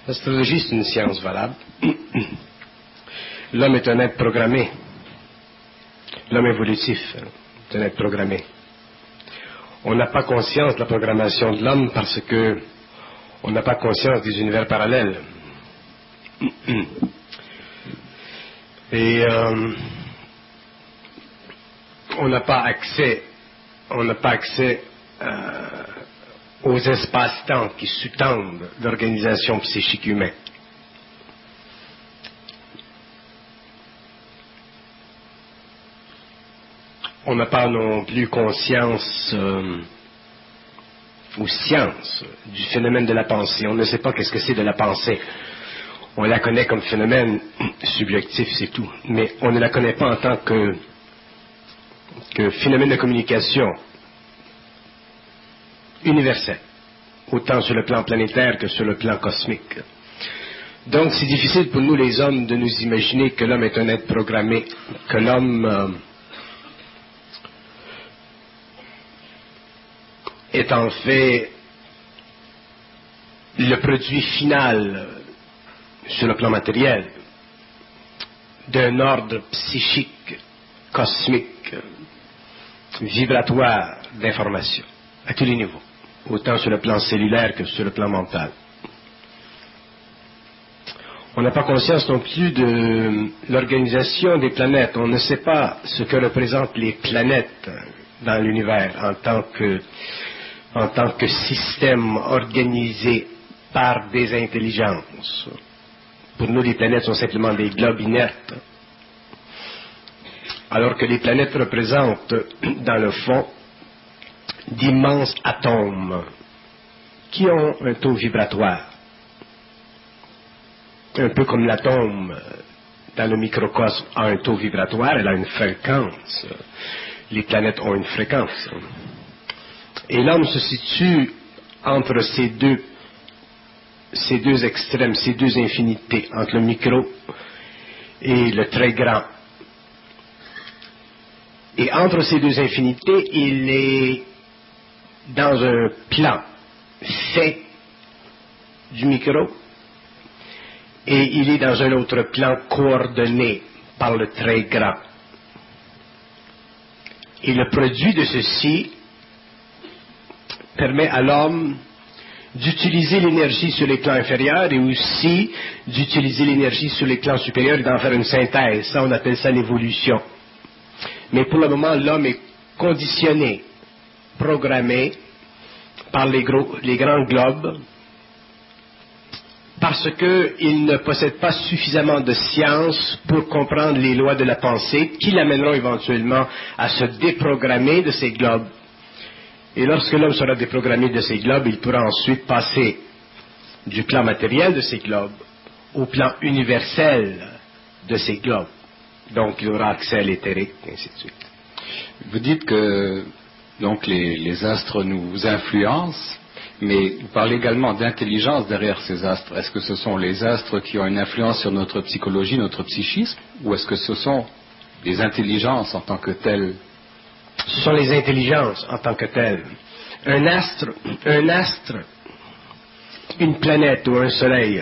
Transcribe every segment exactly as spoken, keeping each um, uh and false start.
L'astrologie, c'est une science valable. L'homme est un être programmé. L'homme évolutif est un être programmé. On n'a pas conscience de la programmation de l'homme parce que on n'a pas conscience des univers parallèles. Et euh, on n'a pas accès, on n'a pas accès euh, aux espaces-temps qui sous-tendent l'organisation psychique humaine. On n'a pas non plus conscience euh, ou science du phénomène de la pensée. On ne sait pas qu'est-ce que c'est de la pensée. On la connaît comme phénomène subjectif, c'est tout. Mais on ne la connaît pas en tant que, que phénomène de communication universel, autant sur le plan planétaire que sur le plan cosmique. Donc c'est difficile pour nous les hommes de nous imaginer que l'homme est un être programmé, que l'homme euh, est en fait le produit final sur le plan matériel d'un ordre psychique, cosmique, vibratoire d'information à tous les niveaux, autant sur le plan cellulaire que sur le plan mental. On n'a pas conscience non plus de l'organisation des planètes. On ne sait pas ce que représentent les planètes dans l'univers en tant que, en tant que système organisé par des intelligences. Pour nous, les planètes sont simplement des globes inertes, alors que les planètes représentent, dans le fond, d'immenses atomes qui ont un taux vibratoire. Un peu comme l'atome dans le microcosme a un taux vibratoire, elle a une fréquence. Les planètes ont une fréquence. Et l'homme se situe entre ces deux, ces deux extrêmes, ces deux infinités, entre le micro et le très grand. Et entre ces deux infinités, il est dans un plan fait du micro et il est dans un autre plan coordonné par le très grand. Et le produit de ceci permet à l'homme d'utiliser l'énergie sur les plans inférieurs et aussi d'utiliser l'énergie sur les plans supérieurs et d'en faire une synthèse. Ça, on appelle ça l'évolution. Mais pour le moment, l'homme est conditionné, programmé par les, gros, les grands globes parce qu'il ne possède pas suffisamment de science pour comprendre les lois de la pensée qui l'amèneront éventuellement à se déprogrammer de ces globes. Et lorsque l'homme sera déprogrammé de ces globes, il pourra ensuite passer du plan matériel de ces globes au plan universel de ces globes. Donc il aura accès à l'éthérique, et ainsi de suite. Vous dites que donc les, les astres nous influencent, mais vous parlez également d'intelligence derrière ces astres. Est-ce que ce sont les astres qui ont une influence sur notre psychologie, notre psychisme, ou est-ce que ce sont les intelligences en tant que telles? Ce sont les intelligences en tant que telles. Un astre, un astre, une planète ou un soleil,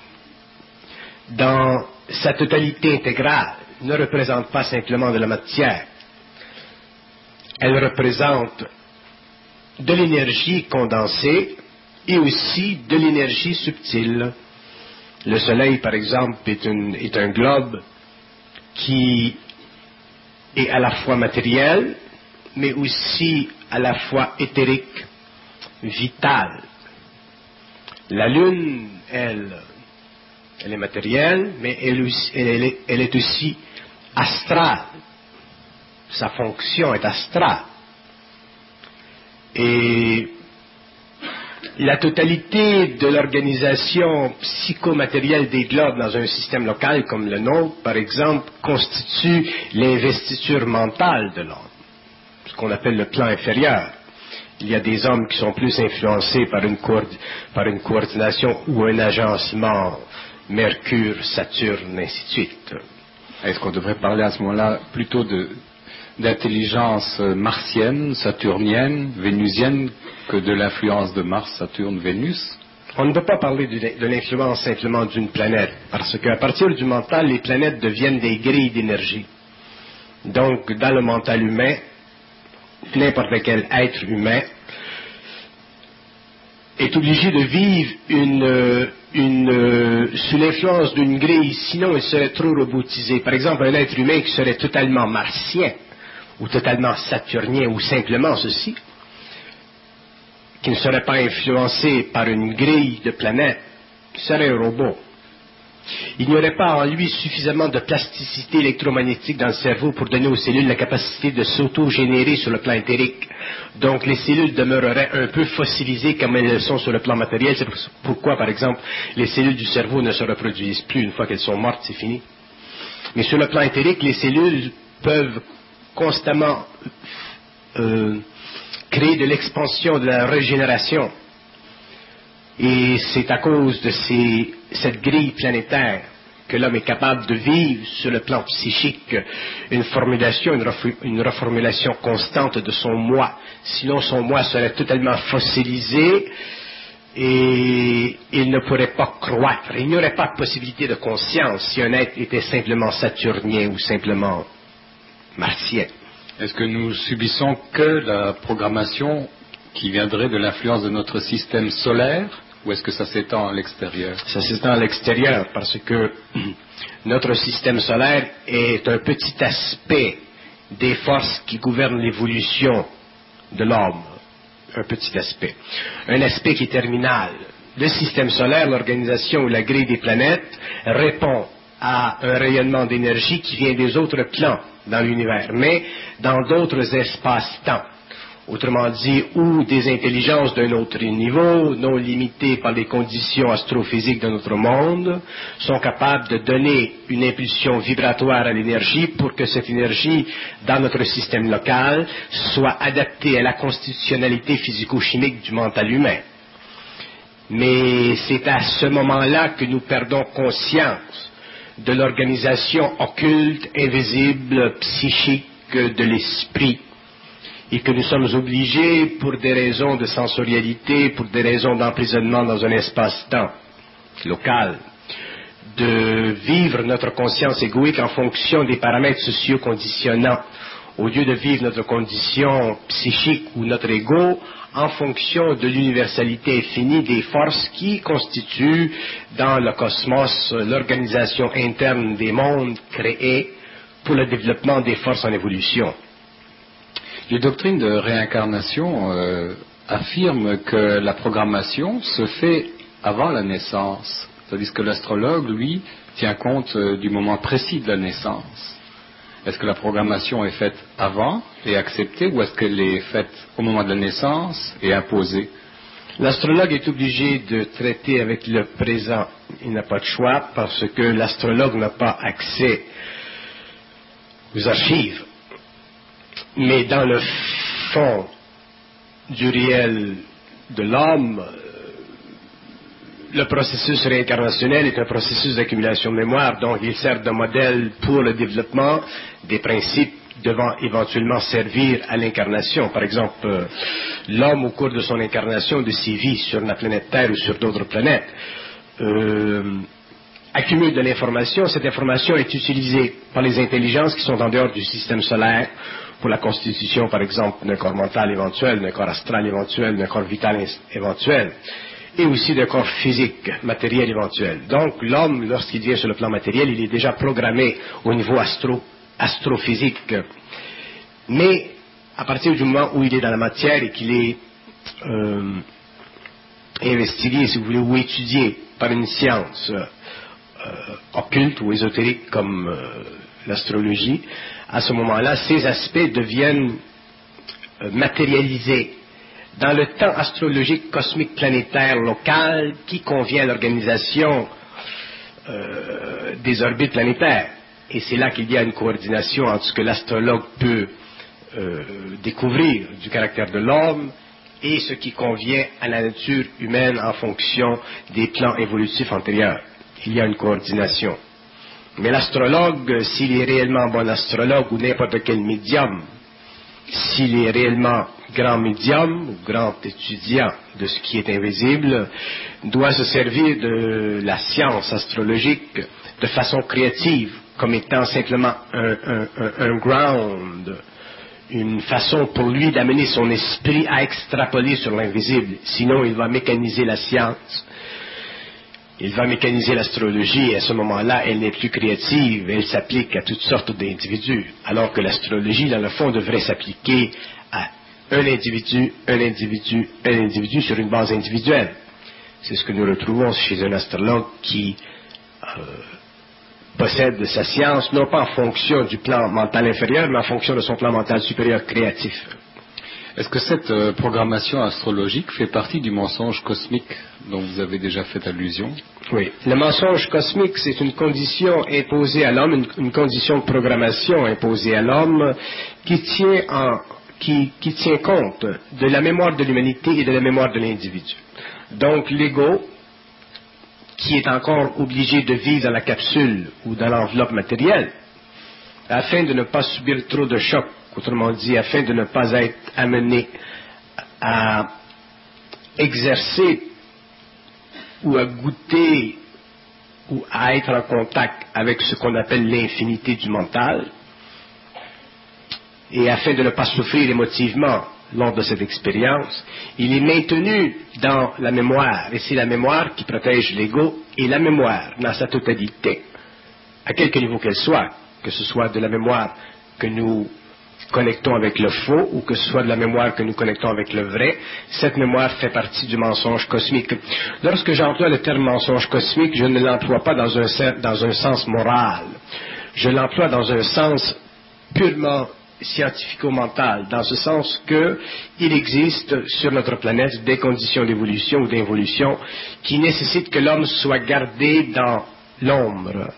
dans sa totalité intégrale, ne représente pas simplement de la matière. Elle représente de l'énergie condensée et aussi de l'énergie subtile. Le soleil, par exemple, est, une, est un globe qui est à la fois matériel, mais aussi à la fois éthérique, vital. La Lune, elle, elle est matérielle, mais elle, elle, est, elle est aussi astrale. Sa fonction est astrale. Et la totalité de l'organisation psychomatérielle des globes dans un système local comme le nôtre, par exemple, constitue l'investiture mentale de l'homme, ce qu'on appelle le plan inférieur. Il y a des hommes qui sont plus influencés par une, coord- par une coordination ou un agencement Mercure, Saturne, ainsi de suite. Est-ce qu'on devrait parler à ce moment-là plutôt de, d'intelligence martienne, saturnienne, vénusienne, que de l'influence de Mars, Saturne, Vénus? On ne peut pas parler de l'influence simplement d'une planète, parce qu'à partir du mental, les planètes deviennent des grilles d'énergie. Donc, dans le mental humain, n'importe quel être humain est obligé de vivre une, une, sous l'influence d'une grille, sinon il serait trop robotisé. Par exemple, un être humain qui serait totalement martien, ou totalement saturnien, ou simplement ceci, qui ne serait pas influencé par une grille de planètes, serait un robot. Il n'y aurait pas en lui suffisamment de plasticité électromagnétique dans le cerveau pour donner aux cellules la capacité de s'auto-générer sur le plan éthérique. Donc les cellules demeureraient un peu fossilisées comme elles le sont sur le plan matériel. C'est pourquoi, par exemple, les cellules du cerveau ne se reproduisent plus une fois qu'elles sont mortes, c'est fini. Mais sur le plan éthérique, les cellules peuvent constamment euh, créer de l'expansion, de la régénération. Et c'est à cause de ces, cette grille planétaire que l'homme est capable de vivre sur le plan psychique une formulation, une, ref, une reformulation constante de son moi. Sinon, son moi serait totalement fossilisé et il ne pourrait pas croître. Il n'y aurait pas de possibilité de conscience si un être était simplement saturnien ou simplement martien. Est-ce que nous subissons que la programmation qui viendrait de l'influence de notre système solaire, ou est-ce que ça s'étend à l'extérieur? Ça s'étend à l'extérieur parce que notre système solaire est un petit aspect des forces qui gouvernent l'évolution de l'homme. Un petit aspect. Un aspect qui est terminal. Le système solaire, l'organisation ou la grille des planètes répond à un rayonnement d'énergie qui vient des autres plans dans l'univers, mais dans d'autres espaces-temps. Autrement dit, où des intelligences d'un autre niveau, non limitées par les conditions astrophysiques de notre monde, sont capables de donner une impulsion vibratoire à l'énergie pour que cette énergie, dans notre système local, soit adaptée à la constitutionnalité physico-chimique du mental humain. Mais c'est à ce moment-là que nous perdons conscience de l'organisation occulte, invisible, psychique de l'esprit, et que nous sommes obligés, pour des raisons de sensorialité, pour des raisons d'emprisonnement dans un espace-temps local, de vivre notre conscience égoïque en fonction des paramètres sociaux conditionnants, au lieu de vivre notre condition psychique ou notre ego en fonction de l'universalité infinie des forces qui constituent dans le cosmos l'organisation interne des mondes créés pour le développement des forces en évolution. Les doctrines de réincarnation euh, affirment que la programmation se fait avant la naissance, tandis que l'astrologue, lui, tient compte euh, du moment précis de la naissance. Est-ce que la programmation est faite avant et acceptée, ou est-ce qu'elle est faite au moment de la naissance et imposée? L'astrologue est obligé de traiter avec le présent. Il n'a pas de choix parce que l'astrologue n'a pas accès aux archives. Mais dans le fond du réel de l'homme, le processus réincarnationnel est un processus d'accumulation de mémoire, donc il sert de modèle pour le développement des principes devant éventuellement servir à l'incarnation. Par exemple, euh, l'homme au cours de son incarnation, de ses vies sur la planète Terre ou sur d'autres planètes, euh, accumule de l'information. Cette information est utilisée par les intelligences qui sont en dehors du système solaire pour la constitution, par exemple, d'un corps mental éventuel, d'un corps astral éventuel, d'un corps vital éventuel, et aussi d'un corps physique, matériel éventuel. Donc, l'homme, lorsqu'il vient sur le plan matériel, il est déjà programmé au niveau astro, astrophysique. Mais, à partir du moment où il est dans la matière et qu'il est euh, investigué, si vous voulez, ou étudié par une science euh, occulte ou ésotérique comme euh, l'astrologie, à ce moment-là, ces aspects deviennent euh, matérialisés dans le temps astrologique cosmique planétaire local qui convient à l'organisation euh, des orbites planétaires. Et c'est là qu'il y a une coordination entre ce que l'astrologue peut euh, découvrir du caractère de l'homme et ce qui convient à la nature humaine en fonction des plans évolutifs antérieurs. Il y a une coordination. Mais l'astrologue, s'il est réellement bon astrologue ou n'importe quel médium s'il est réellement grand médium ou grand étudiant de ce qui est invisible, doit se servir de la science astrologique de façon créative, comme étant simplement un, un, un, un ground, une façon pour lui d'amener son esprit à extrapoler sur l'invisible. Sinon, il va mécaniser la science, il va mécaniser l'astrologie, et à ce moment-là, elle n'est plus créative, elle s'applique à toutes sortes d'individus, alors que l'astrologie, dans le fond, devrait s'appliquer à un individu, un individu, un individu sur une base individuelle. C'est ce que nous retrouvons chez un astrologue qui euh, possède sa science, non pas en fonction du plan mental inférieur, mais en fonction de son plan mental supérieur créatif. Est-ce que cette euh, programmation astrologique fait partie du mensonge cosmique dont vous avez déjà fait allusion? Oui. Le mensonge cosmique, c'est une condition imposée à l'homme, une, une condition de programmation imposée à l'homme qui tient, en, qui, qui tient compte de la mémoire de l'humanité et de la mémoire de l'individu. Donc l'ego, qui est encore obligé de vivre dans la capsule ou dans l'enveloppe matérielle, afin de ne pas subir trop de chocs, autrement dit, afin de ne pas être amené à exercer ou à goûter ou à être en contact avec ce qu'on appelle l'infinité du mental, et afin de ne pas souffrir émotivement lors de cette expérience, il est maintenu dans la mémoire, et c'est la mémoire qui protège l'ego, et la mémoire dans sa totalité, à quelque niveau qu'elle soit, que ce soit de la mémoire que nous connectons avec le faux ou que ce soit de la mémoire que nous connectons avec le vrai, cette mémoire fait partie du mensonge cosmique. Lorsque j'emploie le terme mensonge cosmique, je ne l'emploie pas dans un, dans un sens moral, je l'emploie dans un sens purement scientifico-mental, dans ce sens que il existe sur notre planète des conditions d'évolution ou d'involution qui nécessitent que l'homme soit gardé dans l'ombre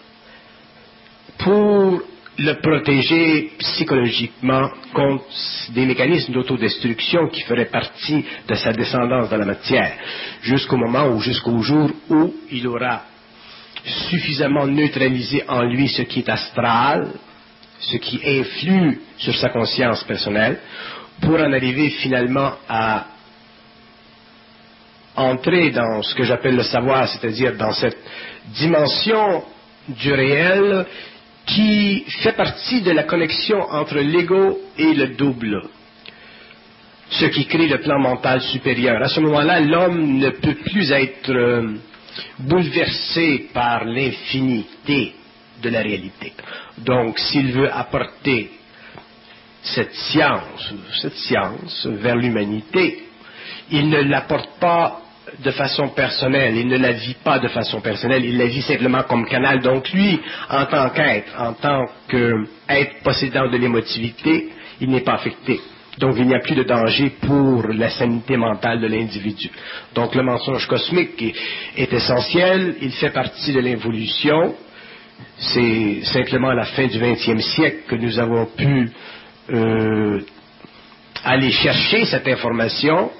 pour le protéger psychologiquement contre des mécanismes d'autodestruction qui feraient partie de sa descendance dans la matière, jusqu'au moment ou jusqu'au jour où il aura suffisamment neutralisé en lui ce qui est astral, ce qui influe sur sa conscience personnelle, pour en arriver finalement à entrer dans ce que j'appelle le savoir, c'est-à-dire dans cette dimension du réel qui fait partie de la connexion entre l'ego et le double, ce qui crée le plan mental supérieur. À ce moment-là, l'homme ne peut plus être euh, bouleversé par l'infinité de la réalité. Donc, s'il veut apporter cette science, cette science vers l'humanité, il ne l'apporte pas de façon personnelle, il ne la vit pas de façon personnelle, il la vit simplement comme canal. Donc lui, en tant qu'être, en tant qu'être possédant de l'émotivité, il n'est pas affecté. Donc il n'y a plus de danger pour la sanité mentale de l'individu. Donc le mensonge cosmique est, est essentiel, il fait partie de l'évolution. C'est simplement à la fin du vingtième siècle que nous avons pu euh, aller chercher cette information.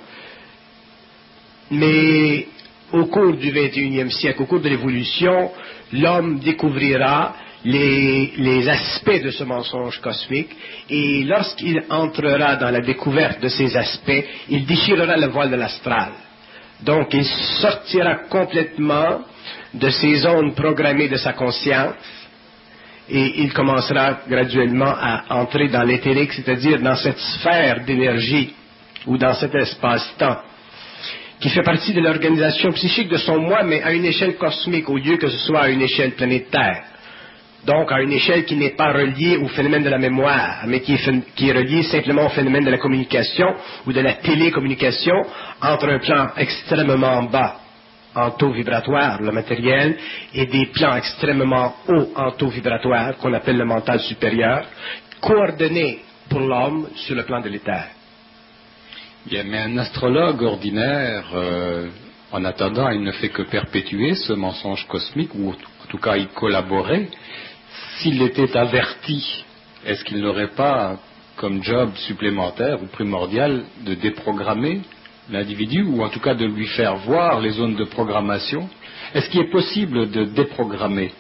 Mais au cours du vingt et unième siècle, au cours de l'évolution, l'homme découvrira les, les aspects de ce mensonge cosmique, et lorsqu'il entrera dans la découverte de ces aspects, il déchirera le voile de l'astral. Donc il sortira complètement de ces zones programmées de sa conscience, et il commencera graduellement à entrer dans l'éthérique, c'est-à-dire dans cette sphère d'énergie, ou dans cet espace-temps, qui fait partie de l'organisation psychique de son moi, mais à une échelle cosmique, au lieu que ce soit à une échelle planétaire. Donc, à une échelle qui n'est pas reliée au phénomène de la mémoire, mais qui est, qui est reliée simplement au phénomène de la communication ou de la télécommunication entre un plan extrêmement bas en taux vibratoire, le matériel, et des plans extrêmement hauts en taux vibratoire, qu'on appelle le mental supérieur, coordonnés pour l'homme sur le plan de l'éther. Bien, mais un astrologue ordinaire, euh, en attendant, il ne fait que perpétuer ce mensonge cosmique, ou en tout cas y collaborer. S'il était averti, est-ce qu'il n'aurait pas comme job supplémentaire ou primordial de déprogrammer l'individu, ou en tout cas de lui faire voir les zones de programmation? Est-ce qu'il est possible de déprogrammer,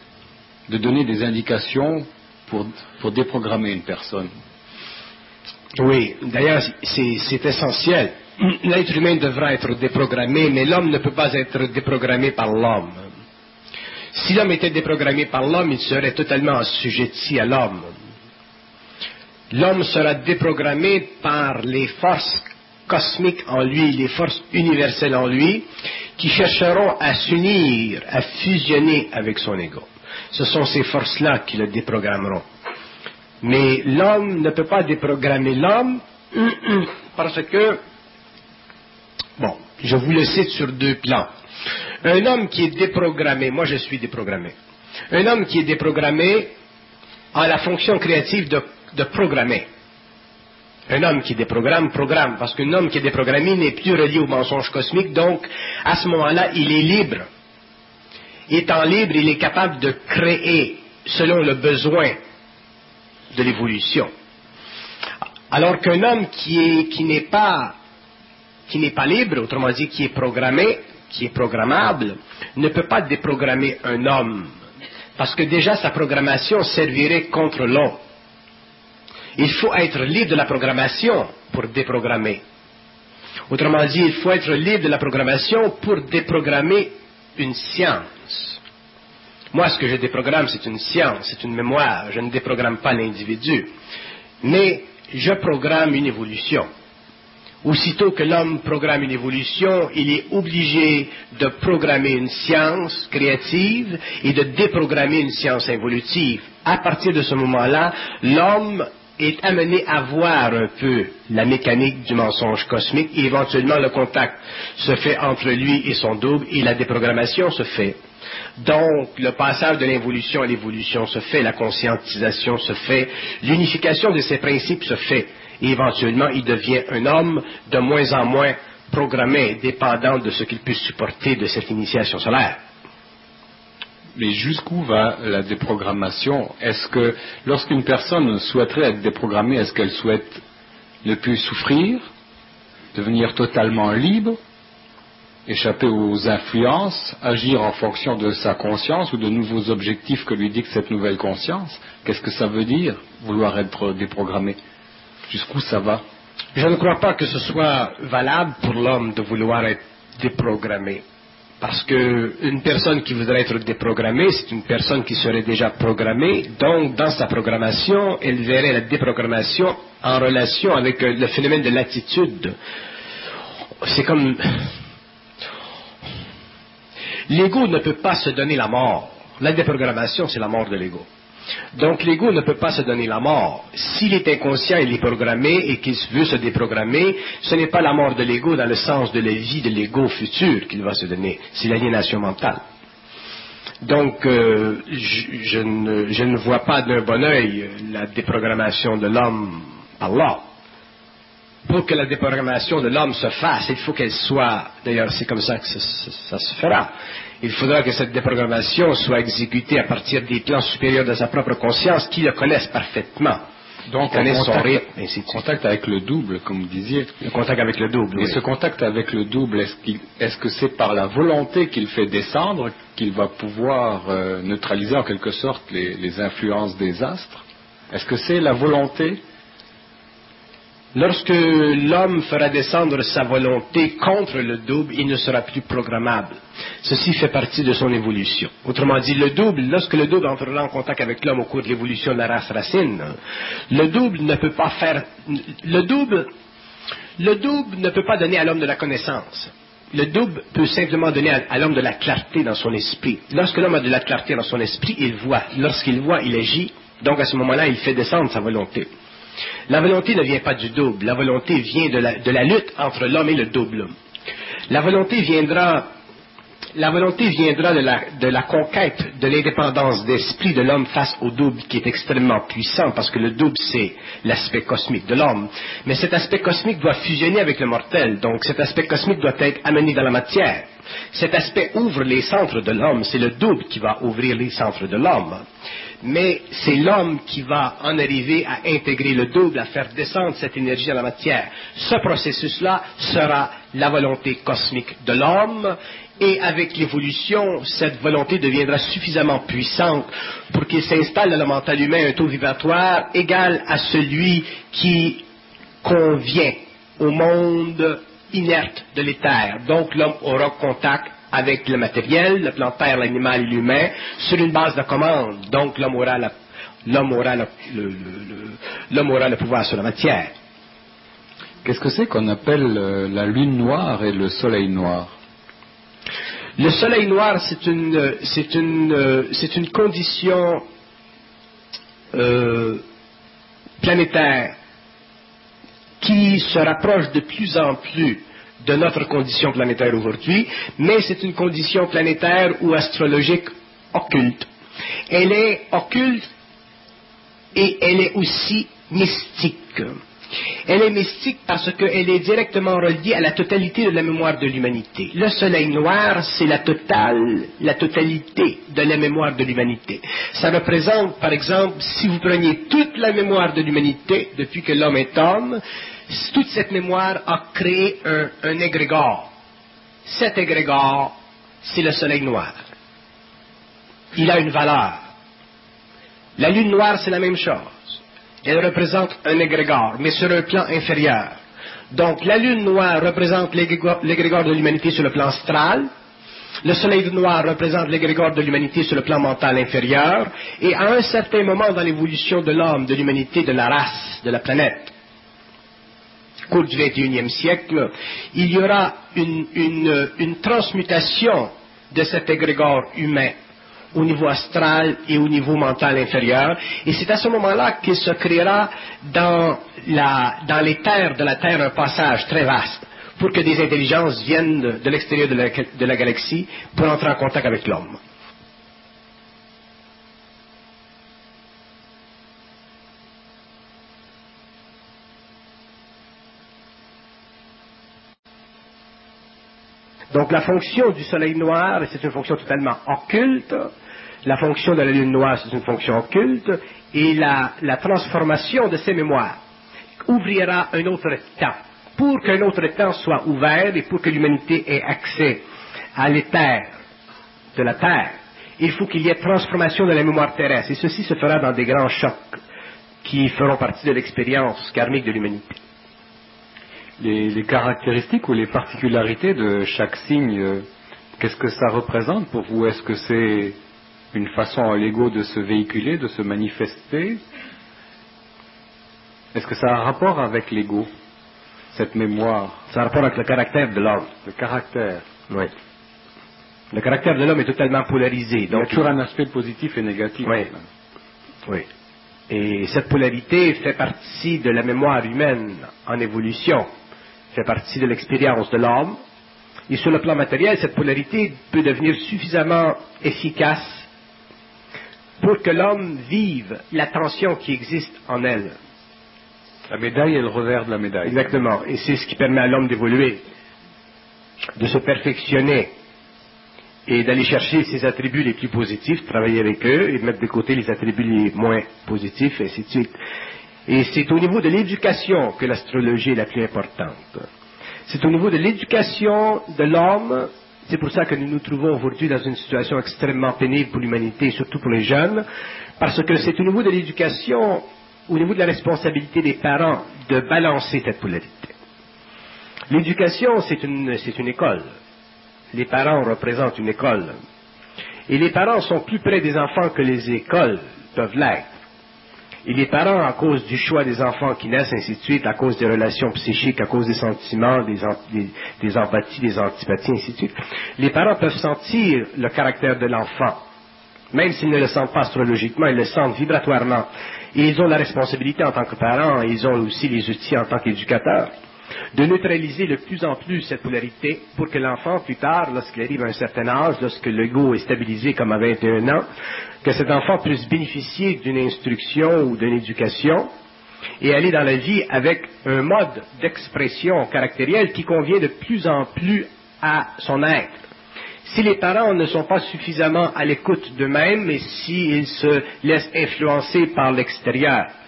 de donner des indications pour, pour déprogrammer une personne? Oui, d'ailleurs, c'est, c'est essentiel. L'être humain devra être déprogrammé, mais l'homme ne peut pas être déprogrammé par l'homme. Si l'homme était déprogrammé par l'homme, il serait totalement assujetti à l'homme. L'homme sera déprogrammé par les forces cosmiques en lui, les forces universelles en lui, qui chercheront à s'unir, à fusionner avec son ego. Ce sont ces forces-là qui le déprogrammeront. Mais l'homme ne peut pas déprogrammer l'homme parce que, bon, je vous le cite sur deux plans. Un homme qui est déprogrammé, moi je suis déprogrammé, un homme qui est déprogrammé a la fonction créative de, de programmer. Un homme qui déprogramme, programme, parce qu'un homme qui est déprogrammé n'est plus relié au mensonge cosmique, donc à ce moment-là, il est libre. Étant libre, il est capable de créer selon le besoin de l'évolution. Alors qu'un homme qui est, qui n'est pas, qui n'est pas libre, autrement dit qui est programmé, qui est programmable, ne peut pas déprogrammer un homme, parce que déjà sa programmation servirait contre l'homme. Il faut être libre de la programmation pour déprogrammer. Autrement dit, il faut être libre de la programmation pour déprogrammer une science. Moi, ce que je déprogramme, c'est une science, c'est une mémoire. Je ne déprogramme pas l'individu. Mais je programme une évolution. Aussitôt que l'homme programme une évolution, il est obligé de programmer une science créative et de déprogrammer une science évolutive. À partir de ce moment-là, l'homme est amené à voir un peu la mécanique du mensonge cosmique et éventuellement le contact se fait entre lui et son double et la déprogrammation se fait. Donc, le passage de l'involution à l'évolution se fait, la conscientisation se fait, l'unification de ces principes se fait. Et éventuellement, il devient un homme de moins en moins programmé, dépendant de ce qu'il peut supporter de cette initiation solaire. Mais jusqu'où va la déprogrammation? Est-ce que lorsqu'une personne souhaiterait être déprogrammée, est-ce qu'elle souhaite ne plus souffrir, devenir totalement libre, échapper aux influences, agir en fonction de sa conscience ou de nouveaux objectifs que lui dicte cette nouvelle conscience? Qu'est-ce que ça veut dire, vouloir être déprogrammé? Jusqu'où ça va? Je ne crois pas que ce soit valable pour l'homme de vouloir être déprogrammé. Parce qu'une personne qui voudrait être déprogrammée, c'est une personne qui serait déjà programmée. Donc, dans sa programmation, elle verrait la déprogrammation en relation avec le phénomène de l'attitude. C'est comme... L'ego ne peut pas se donner la mort. La déprogrammation, c'est la mort de l'ego. Donc l'ego ne peut pas se donner la mort. S'il est inconscient, il est programmé et qu'il veut se déprogrammer, ce n'est pas la mort de l'ego dans le sens de la vie de l'ego futur qu'il va se donner, c'est l'aliénation mentale. Donc euh, je, je, ne, je ne vois pas d'un bon œil la déprogrammation de l'homme par l'homme. Pour que la déprogrammation de l'homme se fasse, il faut qu'elle soit, d'ailleurs c'est comme ça que ça, ça, ça se fera, il faudra que cette déprogrammation soit exécutée à partir des plans supérieurs de sa propre conscience qui le connaissent parfaitement. Donc qui connaissent contact, son rythme, ainsi de suite. Contact avec le double, comme vous disiez. Le contact avec le double, Et oui. ce contact avec le double, est-ce, qu'il, est-ce que c'est par la volonté qu'il fait descendre qu'il va pouvoir euh, neutraliser en quelque sorte les, les influences des astres? Est-ce que c'est la volonté? Lorsque l'homme fera descendre sa volonté contre le double, il ne sera plus programmable. Ceci fait partie de son évolution. Autrement dit, le double, lorsque le double entrera en contact avec l'homme au cours de l'évolution de la race racine, le double ne peut pas faire... Le double, le double ne peut pas donner à l'homme de la connaissance. Le double peut simplement donner à, à l'homme de la clarté dans son esprit. Lorsque l'homme a de la clarté dans son esprit, il voit. Lorsqu'il voit, il agit. Donc à ce moment-là, il fait descendre sa volonté. La volonté ne vient pas du double, la volonté vient de la, de la lutte entre l'homme et le double. La volonté viendra, la volonté viendra de la, de la conquête de l'indépendance d'esprit de l'homme face au double qui est extrêmement puissant, parce que le double c'est l'aspect cosmique de l'homme. Mais cet aspect cosmique doit fusionner avec le mortel, donc cet aspect cosmique doit être amené dans la matière. Cet aspect ouvre les centres de l'homme, c'est le double qui va ouvrir les centres de l'homme. Mais c'est l'homme qui va en arriver à intégrer le double, à faire descendre cette énergie dans la matière. Ce processus-là sera la volonté cosmique de l'homme, et avec l'évolution, cette volonté deviendra suffisamment puissante pour qu'il s'installe dans le mental humain un taux vibratoire égal à celui qui convient au monde inerte de l'éther. Donc l'homme aura contact avec le matériel, le plan terre, l'animal et l'humain, sur une base de commande. Donc l'homme aura, la, l'homme aura, le, le, le, l'homme aura le pouvoir sur la matière. Qu'est-ce que c'est qu'on appelle euh, la lune noire et le soleil noir? Le soleil noir, c'est une, c'est une, c'est une condition euh, planétaire qui se rapproche de plus en plus de notre condition planétaire aujourd'hui, mais c'est une condition planétaire ou astrologique occulte. Elle est occulte et elle est aussi mystique. Elle est mystique parce qu'elle est directement reliée à la totalité de la mémoire de l'humanité. Le soleil noir, c'est la totale, la totalité de la mémoire de l'humanité. Ça représente, par exemple, si vous preniez toute la mémoire de l'humanité, depuis que l'homme est homme, toute cette mémoire a créé un, un égrégore. Cet égrégore, c'est le soleil noir. Il a une valeur. La lune noire, c'est la même chose. Elle représente un égrégore, mais sur un plan inférieur. Donc, la lune noire représente l'égrégore de l'humanité sur le plan astral. Le soleil noir représente l'égrégore de l'humanité sur le plan mental inférieur. Et à un certain moment dans l'évolution de l'homme, de l'humanité, de la race, de la planète, au cours du vingt et unième siècle, il y aura une, une, une transmutation de cet égrégore humain au niveau astral et au niveau mental inférieur. Et c'est à ce moment-là qu'il se créera dans, la, dans les terres de la Terre un passage très vaste pour que des intelligences viennent de, de l'extérieur de la, de la galaxie pour entrer en contact avec l'homme. Donc la fonction du soleil noir, c'est une fonction totalement occulte. La fonction de la lune noire, c'est une fonction occulte. Et la, la transformation de ces mémoires ouvrira un autre temps. Pour qu'un autre temps soit ouvert et pour que l'humanité ait accès à l'éther de la Terre, il faut qu'il y ait transformation de la mémoire terrestre. Et ceci se fera dans des grands chocs qui feront partie de l'expérience karmique de l'humanité. Les, les caractéristiques ou les particularités de chaque signe, euh, qu'est-ce que ça représente pour vous? Est-ce que c'est une façon à l'ego de se véhiculer, de se manifester? Est-ce que ça a un rapport avec l'ego, cette mémoire? Ça a rapport avec le caractère de l'homme. Le caractère. Oui. Le caractère de l'homme est totalement polarisé. Donc, il y a toujours un aspect positif et négatif. Oui. Oui. Et cette polarité fait partie de la mémoire humaine en évolution, fait partie de l'expérience de l'homme. Et sur le plan matériel, cette polarité peut devenir suffisamment efficace pour que l'homme vive la tension qui existe en elle. La médaille et le revers de la médaille. Exactement. Et c'est ce qui permet à l'homme d'évoluer, de se perfectionner et d'aller chercher ses attributs les plus positifs, travailler avec eux et de mettre de côté les attributs les moins positifs, et ainsi de suite. Et c'est au niveau de l'éducation que l'astrologie est la plus importante. C'est au niveau de l'éducation de l'homme, c'est pour ça que nous nous trouvons aujourd'hui dans une situation extrêmement pénible pour l'humanité, surtout pour les jeunes, parce que c'est au niveau de l'éducation, au niveau de la responsabilité des parents, de balancer cette polarité. L'éducation, c'est une, c'est une école. Les parents représentent une école. Et les parents sont plus près des enfants que les écoles peuvent l'être. Et les parents, à cause du choix des enfants qui naissent, ainsi de suite, à cause des relations psychiques, à cause des sentiments, des, an- des, des empathies, des antipathies, ainsi de suite, les parents peuvent sentir le caractère de l'enfant. Même s'ils ne le sentent pas astrologiquement, ils le sentent vibratoirement. Et ils ont la responsabilité en tant que parents, et ils ont aussi les outils en tant qu'éducateurs, de neutraliser de plus en plus cette polarité pour que l'enfant, plus tard, lorsqu'il arrive à un certain âge, lorsque l'ego est stabilisé comme à vingt et un ans, que cet enfant puisse bénéficier d'une instruction ou d'une éducation et aller dans la vie avec un mode d'expression caractériel qui convient de plus en plus à son être. Si les parents ne sont pas suffisamment à l'écoute d'eux-mêmes et s'ils se laissent influencer par l'extérieur,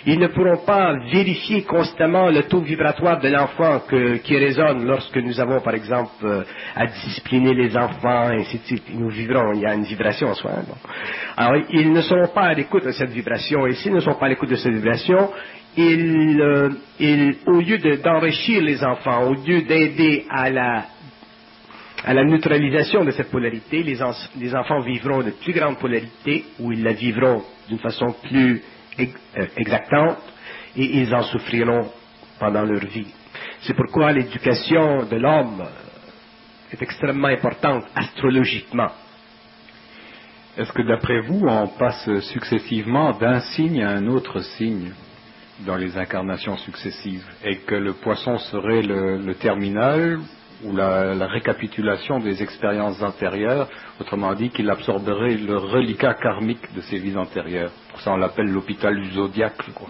Ils ne pourront pas vérifier constamment le taux vibratoire de l'enfant que, qui résonne lorsque nous avons, par exemple, euh, à discipliner les enfants, et ainsi de suite. Nous vivrons, il y a une vibration en soi. Hein, bon. Alors, ils ne seront pas à l'écoute de cette vibration, et s'ils ne sont pas à l'écoute de cette vibration, ils, euh, ils, au lieu de, d'enrichir les enfants, au lieu d'aider à la à la neutralisation de cette polarité, les, en, les enfants vivront de plus grande polarité, où ils la vivront d'une façon plus ex, euh, exactante, et ils en souffriront pendant leur vie. C'est pourquoi l'éducation de l'homme est extrêmement importante astrologiquement. Est-ce que d'après vous, on passe successivement d'un signe à un autre signe dans les incarnations successives, et que le poisson serait le, le terminal, ou la, la récapitulation des expériences antérieures, autrement dit qu'il absorberait le reliquat karmique de ces vies antérieures. Pour ça on l'appelle l'hôpital du zodiaque, quoi.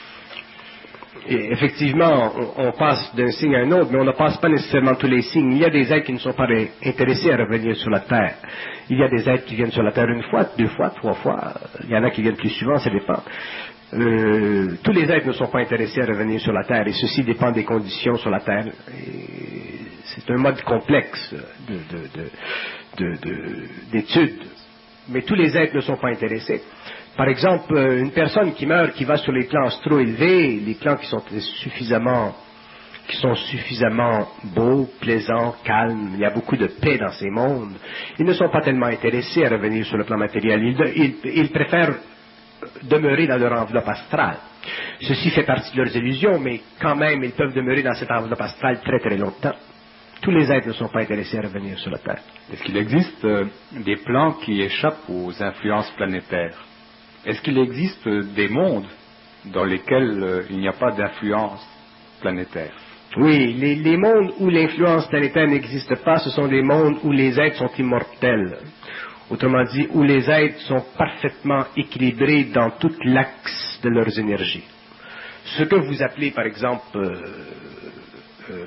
Et effectivement, on, on passe d'un signe à un autre, mais on ne passe pas nécessairement tous les signes. Il y a des êtres qui ne sont pas intéressés à revenir sur la Terre. Il y a des êtres qui viennent sur la Terre une fois, deux fois, trois fois. Il y en a qui viennent plus souvent, ça dépend. Euh, tous les êtres ne sont pas intéressés à revenir sur la Terre, et ceci dépend des conditions sur la Terre. Et c'est un mode complexe de, de, de, de, d'étude, mais tous les êtres ne sont pas intéressés. Par exemple, une personne qui meurt, qui va sur les plans astro élevés, les plans qui sont suffisamment, qui sont suffisamment beaux, plaisants, calmes, il y a beaucoup de paix dans ces mondes, ils ne sont pas tellement intéressés à revenir sur le plan matériel. Ils, ils, ils préfèrent demeurer dans leur enveloppe astrale. Ceci fait partie de leurs illusions, mais quand même, ils peuvent demeurer dans cette enveloppe astrale très très longtemps. Tous les êtres ne sont pas intéressés à revenir sur la Terre. Est-ce qu'il existe euh, des plans qui échappent aux influences planétaires? Est-ce qu'il existe euh, des mondes dans lesquels euh, il n'y a pas d'influence planétaire? Oui, les, les mondes où l'influence planétaire n'existe pas, ce sont des mondes où les êtres sont immortels. Autrement dit, où les êtres sont parfaitement équilibrés dans tout l'axe de leurs énergies. Ce que vous appelez, par exemple, euh, euh,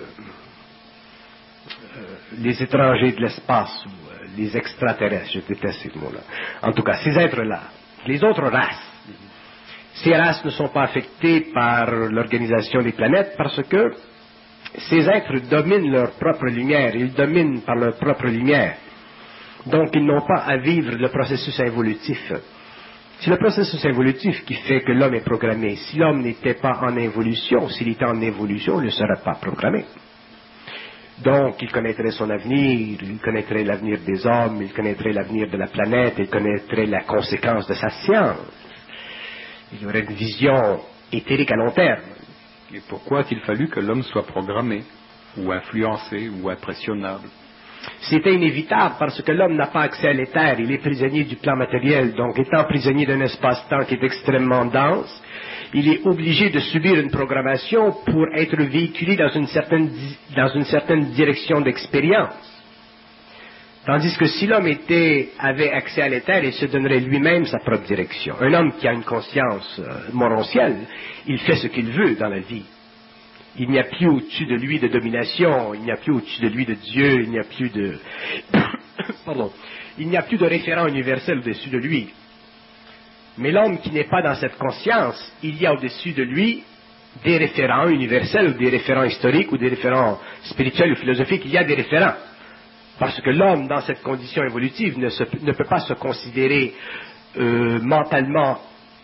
euh, les étrangers de l'espace, ou euh, les extraterrestres, je déteste ces mots-là. En tout cas, ces êtres-là, les autres races, ces races ne sont pas affectées par l'organisation des planètes parce que ces êtres dominent leur propre lumière, ils dominent par leur propre lumière. Donc, ils n'ont pas à vivre le processus involutif. C'est le processus involutif qui fait que l'homme est programmé. Si l'homme n'était pas en involution, s'il était en évolution, il ne serait pas programmé. Donc, il connaîtrait son avenir, il connaîtrait l'avenir des hommes, il connaîtrait l'avenir de la planète, il connaîtrait la conséquence de sa science. Il aurait une vision éthérique à long terme. Et pourquoi a-t-il fallu que l'homme soit programmé, ou influencé, ou impressionnable? C'était inévitable parce que l'homme n'a pas accès à l'éther, il est prisonnier du plan matériel. Donc, étant prisonnier d'un espace-temps qui est extrêmement dense, il est obligé de subir une programmation pour être véhiculé dans une certaine, dans une certaine direction d'expérience. Tandis que si l'homme était, avait accès à l'éther, il se donnerait lui-même sa propre direction. Un homme qui a une conscience euh, morontielle, il fait ce qu'il veut dans la vie. Il n'y a plus au-dessus de lui de domination, il n'y a plus au-dessus de lui de Dieu, il n'y a plus de... Pardon. Il n'y a plus de référent universel au-dessus de lui. Mais l'homme qui n'est pas dans cette conscience, il y a au-dessus de lui des référents universels, ou des référents historiques, ou des référents spirituels ou philosophiques. Il y a des référents. Parce que l'homme, dans cette condition évolutive, ne, se, ne peut pas se considérer euh, mentalement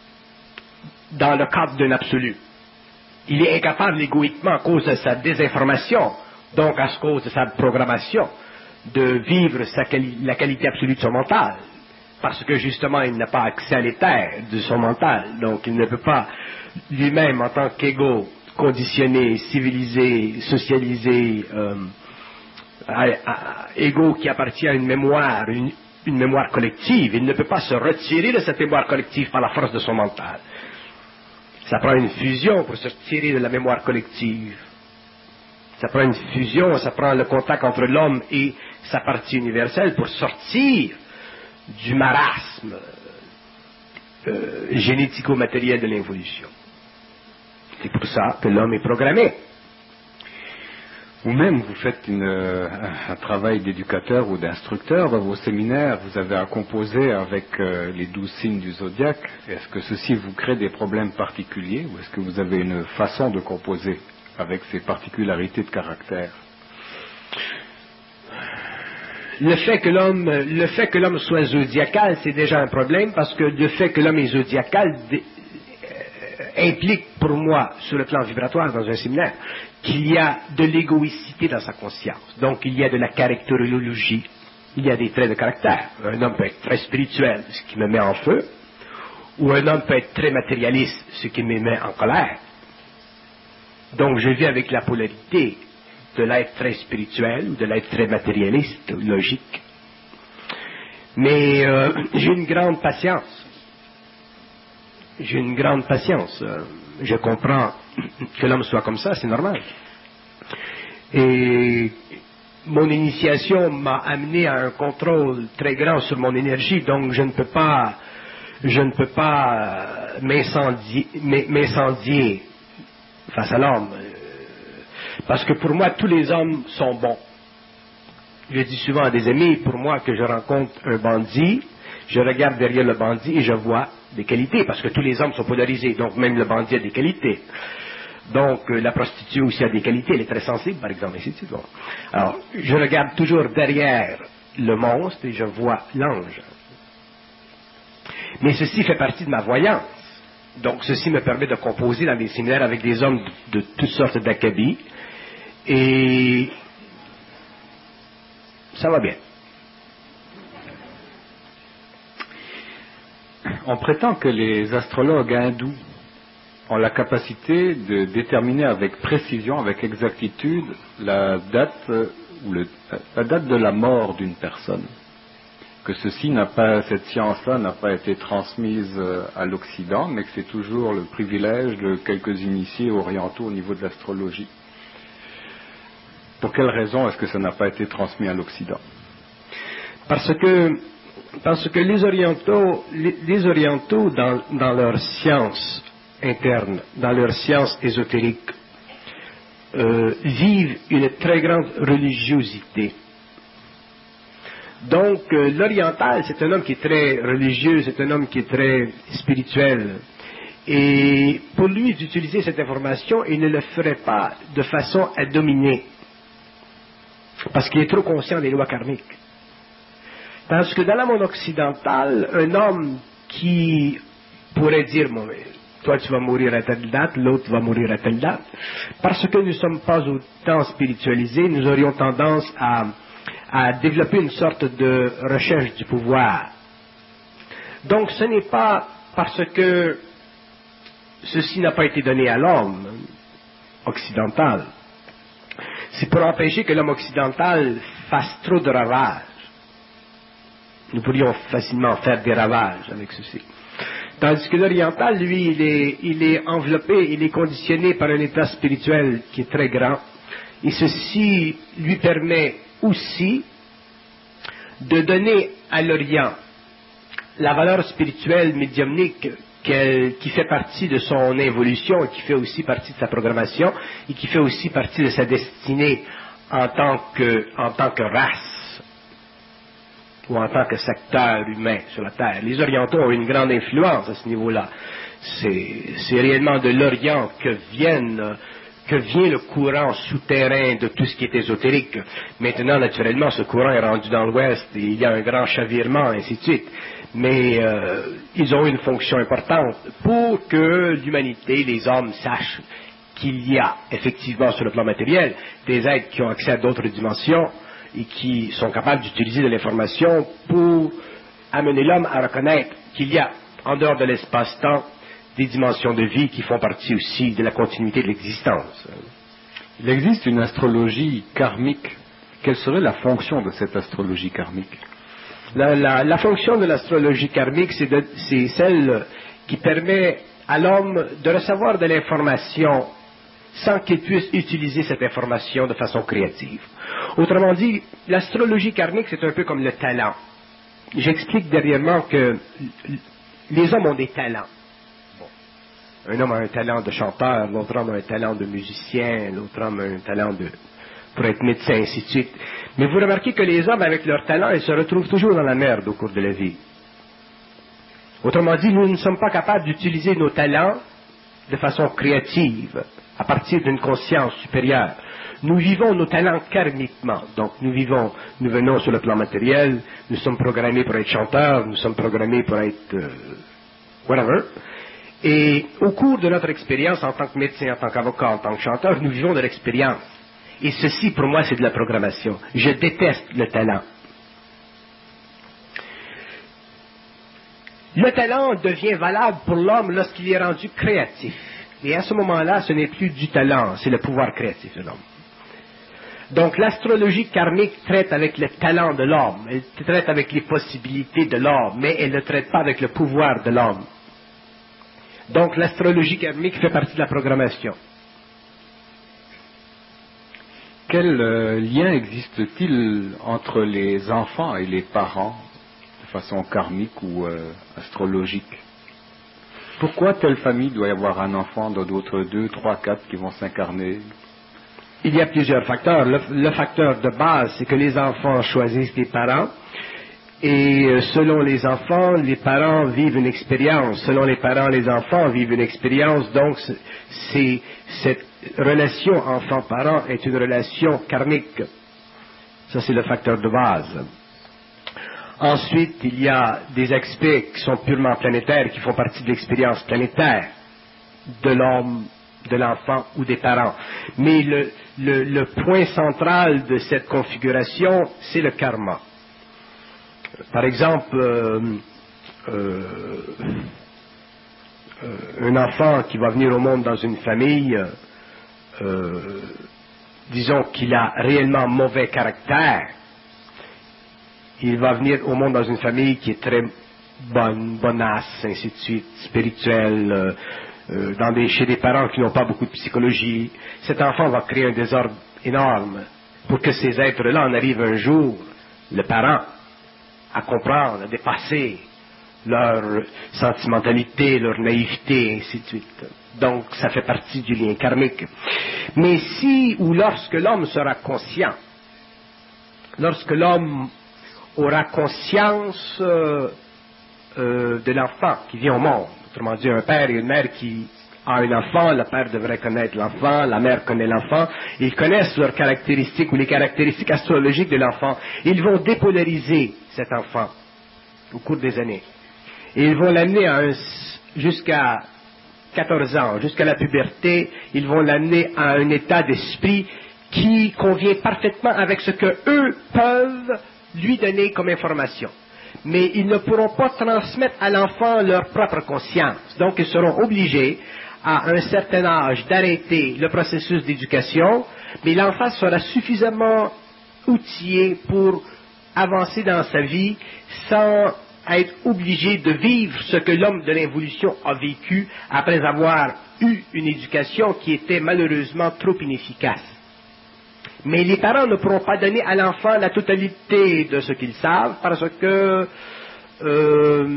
dans le cadre d'un absolu. Il est incapable égoïquement, à cause de sa désinformation, donc à cause de sa programmation, de vivre sa quali- la qualité absolue de son mental. Parce que justement, il n'a pas accès à l'éther de son mental. Donc il ne peut pas lui-même, en tant qu'égo, conditionné, civilisé, socialisé, euh, à, à, égo qui appartient à une mémoire, une, une mémoire collective, il ne peut pas se retirer de cette mémoire collective par la force de son mental. Ça prend une fusion pour se tirer de la mémoire collective. Ça prend une fusion, ça prend le contact entre l'homme et sa partie universelle pour sortir du marasme euh, génético-matériel de l'évolution. C'est pour ça que l'homme est programmé. Vous-même, vous faites une, euh, un travail d'éducateur ou d'instructeur dans vos séminaires. Vous avez à composer avec euh, les douze signes du zodiaque. Est-ce que ceci vous crée des problèmes particuliers ou est-ce que vous avez une façon de composer avec ces particularités de caractère? Le fait que l'homme, le fait que l'homme soit zodiacal, c'est déjà un problème parce que le fait que l'homme est zodiacal dé, euh, implique pour moi, sur le plan vibratoire dans un séminaire, qu'il y a de l'égoïcité dans sa conscience. Donc il y a de la caractérologie, il y a des traits de caractère. Un homme peut être très spirituel, ce qui me met en feu, ou un homme peut être très matérialiste, ce qui me met en colère. Donc je vis avec la polarité de l'être très spirituel ou de l'être très matérialiste, logique. Mais euh, j'ai une grande patience. J'ai une grande patience. Euh, je comprends que l'homme soit comme ça, c'est normal. Et mon initiation m'a amené à un contrôle très grand sur mon énergie, donc je ne peux pas, je ne peux pas m'incendier, m'incendier face à l'homme. Parce que pour moi, tous les hommes sont bons. Je dis souvent à des amis, pour moi, que je rencontre un bandit, je regarde derrière le bandit et je vois des qualités, parce que tous les hommes sont polarisés, donc même le bandit a des qualités. Donc, euh, la prostituée aussi a des qualités, elle est très sensible, par exemple, et ainsi de suite. Bon. Alors, je regarde toujours derrière le monstre et je vois l'ange. Mais ceci fait partie de ma voyance. Donc, ceci me permet de composer dans des séminaires avec des hommes de, de toutes sortes d'acabits. Et ça va bien. On prétend que les astrologues hindous ont la capacité de déterminer avec précision, avec exactitude, la date, ou le, la date de la mort d'une personne. Que ceci n'a pas, cette science-là n'a pas été transmise à l'Occident, mais que c'est toujours le privilège de quelques initiés orientaux au niveau de l'astrologie. Pour quelle raison est-ce que ça n'a pas été transmis à l'Occident? Parce que, parce que les orientaux, les, les orientaux dans, dans leur science interne, dans leur science ésotérique, euh, vivent une très grande religiosité. Donc, euh, l'oriental, c'est un homme qui est très religieux, c'est un homme qui est très spirituel. Et pour lui d'utiliser cette information, il ne le ferait pas de façon à dominer. Parce qu'il est trop conscient des lois karmiques. Parce que dans le monde occidental, un homme qui pourrait dire, bon, toi tu vas mourir à telle date, l'autre va mourir à telle date, parce que nous ne sommes pas autant spiritualisés, nous aurions tendance à, à développer une sorte de recherche du pouvoir. Donc ce n'est pas parce que ceci n'a pas été donné à l'homme occidental. C'est pour empêcher que l'homme occidental fasse trop de ravages. Nous pourrions facilement faire des ravages avec ceci. Tandis que l'oriental, lui, il est, il est enveloppé, il est conditionné par un état spirituel qui est très grand. Et ceci lui permet aussi de donner à l'Orient la valeur spirituelle médiumnique qui fait partie de son évolution, et qui fait aussi partie de sa programmation, et qui fait aussi partie de sa destinée en tant que, en tant que race, ou en tant que secteur humain sur la Terre. Les Orientaux ont une grande influence à ce niveau-là. C'est, c'est réellement de l'Orient que viennent, que vient le courant souterrain de tout ce qui est ésotérique. Maintenant, naturellement, ce courant est rendu dans l'Ouest, et il y a un grand chavirement, ainsi de suite. Mais euh, ils ont une fonction importante pour que l'humanité, les hommes, sachent qu'il y a effectivement sur le plan matériel des êtres qui ont accès à d'autres dimensions et qui sont capables d'utiliser de l'information pour amener l'homme à reconnaître qu'il y a, en dehors de l'espace-temps, des dimensions de vie qui font partie aussi de la continuité de l'existence. Il existe une astrologie karmique. Quelle serait la fonction de cette astrologie karmique? La, la, la fonction de l'astrologie karmique, c'est, de, c'est celle qui permet à l'homme de recevoir de l'information sans qu'il puisse utiliser cette information de façon créative. Autrement dit, l'astrologie karmique, c'est un peu comme le talent. J'explique dernièrement que les hommes ont des talents. Bon. Un homme a un talent de chanteur, l'autre homme a un talent de musicien, l'autre homme a un talent de, pour être médecin, ainsi de suite. Mais vous remarquez que les hommes, avec leur talent, ils se retrouvent toujours dans la merde au cours de la vie. Autrement dit, nous ne sommes pas capables d'utiliser nos talents de façon créative, à partir d'une conscience supérieure. Nous vivons nos talents karmiquement. Donc, nous vivons, nous venons sur le plan matériel, nous sommes programmés pour être chanteurs, nous sommes programmés pour être euh, whatever. Et au cours de notre expérience en tant que médecin, en tant qu'avocat, en tant que chanteur, nous vivons de l'expérience. Et ceci, pour moi, c'est de la programmation. Je déteste le talent. Le talent devient valable pour l'homme lorsqu'il est rendu créatif. Et à ce moment-là, ce n'est plus du talent, c'est le pouvoir créatif de l'homme. Donc l'astrologie karmique traite avec le talent de l'homme, elle traite avec les possibilités de l'homme, mais elle ne traite pas avec le pouvoir de l'homme. Donc l'astrologie karmique fait partie de la programmation. Quel euh, lien existe-t-il entre les enfants et les parents, de façon karmique ou euh, astrologique? Pourquoi telle famille doit y avoir un enfant, dans d'autres deux, trois, quatre qui vont s'incarner? Il y a plusieurs facteurs. Le, le facteur de base, c'est que les enfants choisissent les parents. Et euh, selon les enfants, les parents vivent une expérience. Selon les parents, les enfants vivent une expérience. Donc, c'est, cette relation enfant-parent est une relation karmique. Ça, c'est le facteur de base. Ensuite, il y a des aspects qui sont purement planétaires, qui font partie de l'expérience planétaire de l'homme, de l'enfant ou des parents. Mais le, le, le point central de cette configuration, c'est le karma. Par exemple, euh, euh, euh, un enfant qui va venir au monde dans une famille, euh, disons qu'il a réellement mauvais caractère, il va venir au monde dans une famille qui est très bonne, bonasse, ainsi de suite, spirituelle, euh, euh, dans des, chez des parents qui n'ont pas beaucoup de psychologie. Cet enfant va créer un désordre énorme pour que ces êtres-là en arrivent un jour, le parent, à comprendre, à dépasser leur sentimentalité, leur naïveté, et ainsi de suite. Donc, ça fait partie du lien karmique. Mais si ou lorsque l'homme sera conscient, lorsque l'homme aura conscience euh, euh, de l'enfant qui vient au monde, autrement dit, un père et une mère qui a un enfant, le père devrait connaître l'enfant, la mère connaît l'enfant, ils connaissent leurs caractéristiques ou les caractéristiques astrologiques de l'enfant. Ils vont dépolariser cet enfant au cours des années. Et ils vont l'amener à un, jusqu'à quatorze ans, jusqu'à la puberté, ils vont l'amener à un état d'esprit qui convient parfaitement avec ce que eux peuvent lui donner comme information. Mais ils ne pourront pas transmettre à l'enfant leur propre conscience. Donc ils seront obligés, à un certain âge, d'arrêter le processus d'éducation, mais l'enfant sera suffisamment outillé pour avancer dans sa vie sans être obligé de vivre ce que l'homme de l'involution a vécu après avoir eu une éducation qui était malheureusement trop inefficace. Mais les parents ne pourront pas donner à l'enfant la totalité de ce qu'ils savent parce que euh,